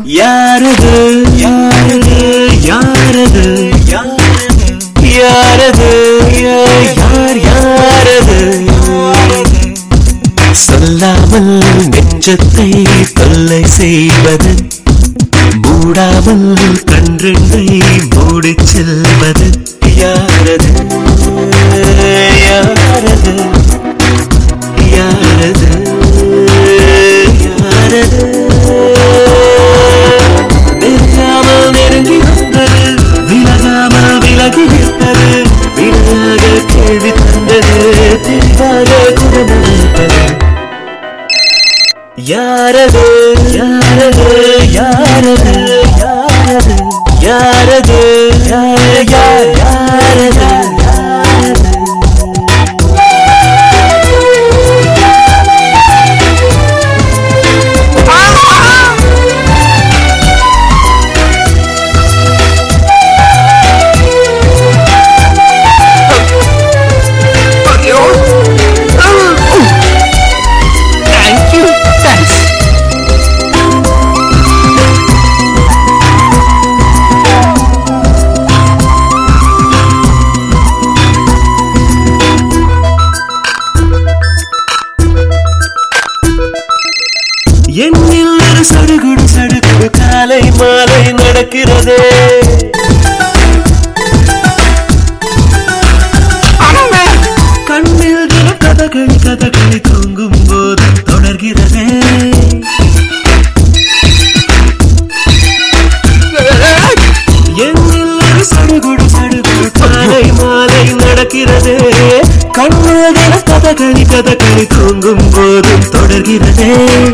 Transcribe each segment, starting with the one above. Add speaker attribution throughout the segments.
Speaker 1: யாரது யாரது யாரது யாரது யார் யாரது சொல்லாமல் நெஞ்சத்தை கொள்ளை செய்வது மூடாமல் கன்றெண்டை மூடிச் செல்வது யாரது யாரது யாரது யாரது நெருங்காமல் நெருங்கி வந்தது விலகாமல் விலகி நிற்பது விலக கேள்வி தந்தது தெளிவாக குணமளிப்பது யாரது யாரது யாரது யாரது யாரது யாரது என்னில் ஒரு சடுகுடு சடுகுடு காலை மாலை நடக்கிறதே கண்ணில் கதகளி கதகளி தூங்கும் போது தொடர்கிறதே என்னில் ஒரு சடுகுடு சடுகுடு காலை மாலை நடக்கிறதே கண்ணில் கதகளி கதகளி தூங்கும் போதும் தொடர்கிறதே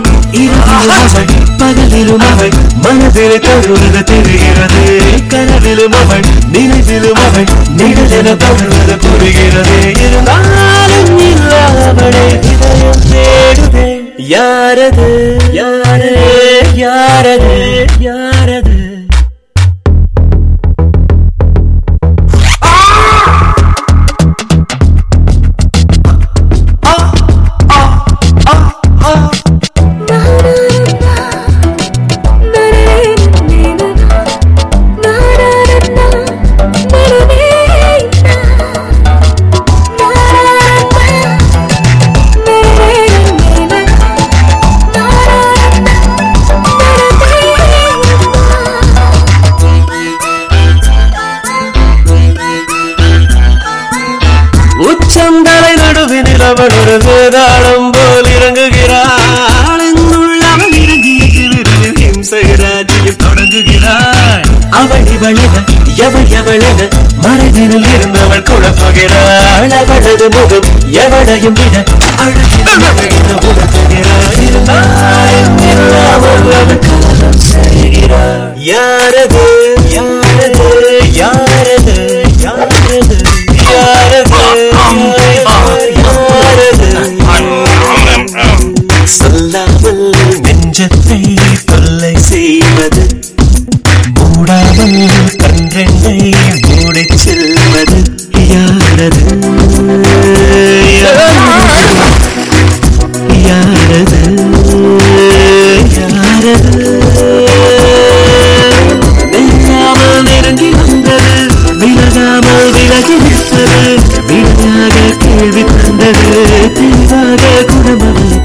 Speaker 1: பகலிலும் அவள் மனதில் தருவது தெரிகிறது கனவிலும் அவள் நினைவிலும் அவள் நிழலென படுவது புரிகிறது இருந்தாலும் இல்லாமலே இதயம் தேடுதே யாரது யாரது யாரது யாரது உச்சந்தலை நடுவினில் அவள் ஒரு வேதாளம் போல் இறங்குகிறாள் என்னுள்ளவள் இறங்கிய திருவில் ஹிம்சை ராஜ்யம் தொடங்குகிறாள் அவள் இவளென எவள் எவளென மறைவினில் இருந்தவள் குழப்புகிறாள் அவளது முகம் எவளையும் விட அழகின உணர்த்துகிறாள் இருந்தாலும் இல்லாமல் அவள் காலம் செய்கிறாள் யாரது யாரது யாரது யாரது சொல்லாமல் நெஞ்சத்தை கொள்ளை செய்வது மூடாமல் கன்றெண்டை மூடிச் செல்வது யாரது யாரது யாரது நெருங்காமல் நெருங்கி வந்தது விலகாமல் விலகி நிற்பது விலகாக கேள்வி தந்தது தெளிவாக குணமளிப்பது